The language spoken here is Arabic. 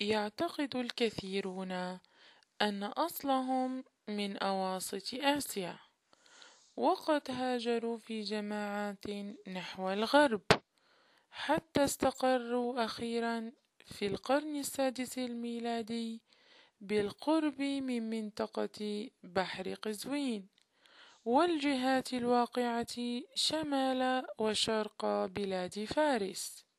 يعتقد الكثيرون أن أصلهم من أواسط آسيا، وقد هاجروا في جماعات نحو الغرب حتى استقروا أخيرا في القرن السادس الميلادي بالقرب من منطقة بحر قزوين والجهات الواقعة شمال وشرق بلاد فارس.